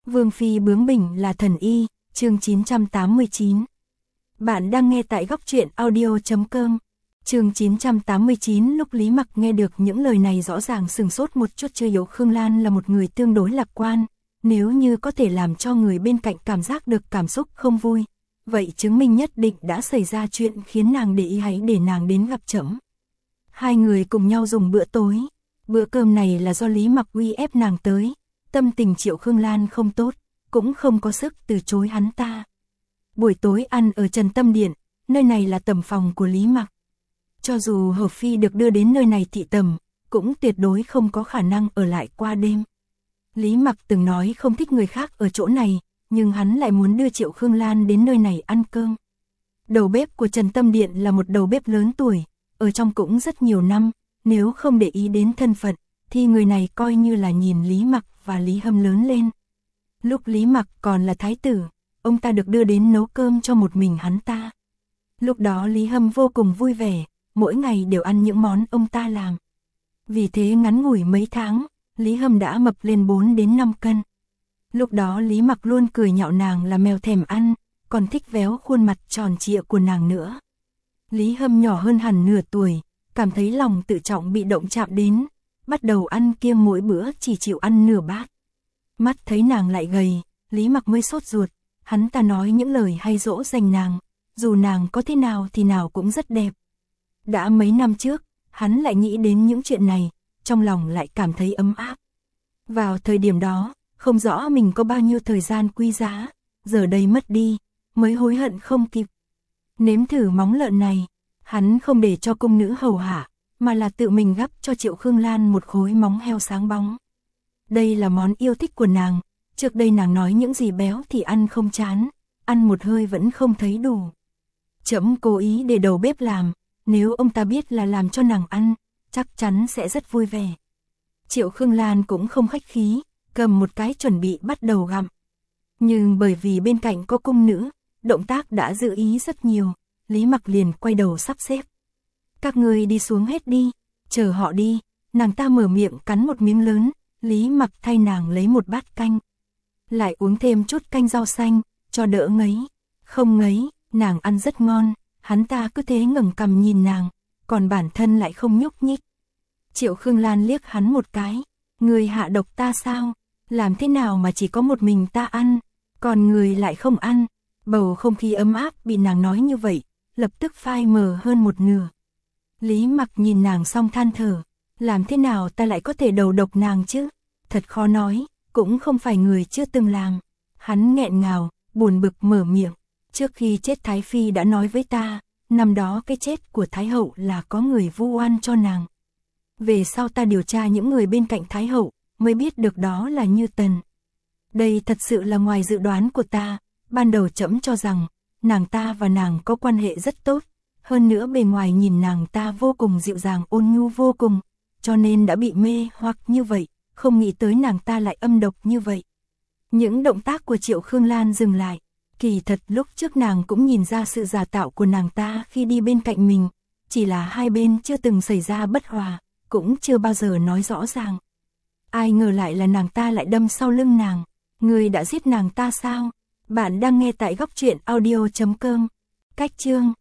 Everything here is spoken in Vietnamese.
Vương phi bướng bỉnh là thần y, chương 989. Bạn đang nghe tại góc truyện audio.com. Chương 989. Lúc Lý Mặc nghe được những lời này rõ ràng sửng sốt một chút. Chưa hiểu Khương Lan là một người tương đối lạc quan, nếu như có thể làm cho người bên cạnh cảm giác được cảm xúc không vui, vậy chứng minh nhất định đã xảy ra chuyện khiến nàng để ý, hãy để nàng đến gặp trẫm. Hai người cùng nhau dùng bữa tối. Bữa cơm này là do Lý Mặc uy ép nàng tới. Tâm tình Triệu Khương Lan không tốt, cũng không có sức từ chối hắn ta. Buổi tối ăn ở Trần Tâm Điện, nơi này là tầm phòng của Lý Mặc. Cho dù Hợp Phi được đưa đến nơi này thị tầm, cũng tuyệt đối không có khả năng ở lại qua đêm. Lý Mặc từng nói không thích người khác ở chỗ này, nhưng hắn lại muốn đưa Triệu Khương Lan đến nơi này ăn cơm. Đầu bếp của Trần Tâm Điện là một đầu bếp lớn tuổi, ở trong cũng rất nhiều năm, nếu không để ý đến thân phận, thì người này coi như là nhìn Lý Mặc và Lý Hâm lớn lên. Lúc Lý Mặc còn là thái tử, ông ta được đưa đến nấu cơm cho một mình hắn ta. Lúc đó Lý Hâm vô cùng vui vẻ, mỗi ngày đều ăn những món ông ta làm. Vì thế ngắn ngủi mấy tháng, Lý Hâm đã mập lên 4 đến 5 cân. Lúc đó Lý Mặc luôn cười nhạo nàng là mèo thèm ăn, còn thích véo khuôn mặt tròn trịa của nàng nữa. Lý Hâm nhỏ hơn hẳn nửa tuổi, cảm thấy lòng tự trọng bị động chạm đến, bắt đầu ăn kiêng, mỗi bữa chỉ chịu ăn nửa bát. Mắt thấy nàng lại gầy, Lý Mặc mới sốt ruột, hắn ta nói những lời hay dỗ dành nàng, dù nàng có thế nào thì nào cũng rất đẹp. Đã mấy năm trước, hắn lại nghĩ đến những chuyện này, trong lòng lại cảm thấy ấm áp. Vào thời điểm đó, không rõ mình có bao nhiêu thời gian quý giá, giờ đây mất đi, mới hối hận không kịp. Nếm thử móng lợn này, hắn không để cho cung nữ hầu hạ, mà là tự mình gắp cho Triệu Khương Lan một khối móng heo sáng bóng. Đây là món yêu thích của nàng, trước đây nàng nói những gì béo thì ăn không chán, ăn một hơi vẫn không thấy đủ. Trẫm cố ý để đầu bếp làm, nếu ông ta biết là làm cho nàng ăn, chắc chắn sẽ rất vui vẻ. Triệu Khương Lan cũng không khách khí, cầm một cái chuẩn bị bắt đầu gặm. Nhưng bởi vì bên cạnh có cung nữ, động tác đã dự ý rất nhiều, Lý Mặc liền quay đầu sắp xếp. Các người đi xuống hết đi, chờ họ đi. Nàng ta mở miệng cắn một miếng lớn, Lý Mặc thay nàng lấy một bát canh. Lại uống thêm chút canh rau xanh, cho đỡ ngấy. Không ngấy, nàng ăn rất ngon, hắn ta cứ thế ngẩng cằm nhìn nàng, còn bản thân lại không nhúc nhích. Triệu Khương Lan liếc hắn một cái, người hạ độc ta sao? Làm thế nào mà chỉ có một mình ta ăn, còn người lại không ăn? Bầu không khí ấm áp bị nàng nói như vậy, lập tức phai mờ hơn một nửa. Lý Mặc nhìn nàng xong than thở, làm thế nào ta lại có thể đầu độc nàng chứ? Thật khó nói, cũng không phải người chưa từng làm. Hắn nghẹn ngào, buồn bực mở miệng, trước khi chết Thái Phi đã nói với ta, năm đó cái chết của Thái Hậu là có người vu oan cho nàng. Về sau ta điều tra những người bên cạnh Thái Hậu, mới biết được đó là Như Tần. Đây thật sự là ngoài dự đoán của ta, ban đầu trẫm cho rằng, nàng ta và nàng có quan hệ rất tốt, hơn nữa bề ngoài nhìn nàng ta vô cùng dịu dàng ôn nhu vô cùng, cho nên đã bị mê hoặc như vậy, không nghĩ tới nàng ta lại âm độc như vậy. Những động tác của Triệu Khương Lan dừng lại, kỳ thật lúc trước nàng cũng nhìn ra sự giả tạo của nàng ta khi đi bên cạnh mình, chỉ là hai bên chưa từng xảy ra bất hòa, cũng chưa bao giờ nói rõ ràng. Ai ngờ lại là nàng ta lại đâm sau lưng nàng, người đã giết nàng ta sao? Bạn đang nghe tại góc truyện audio.com. Cách chương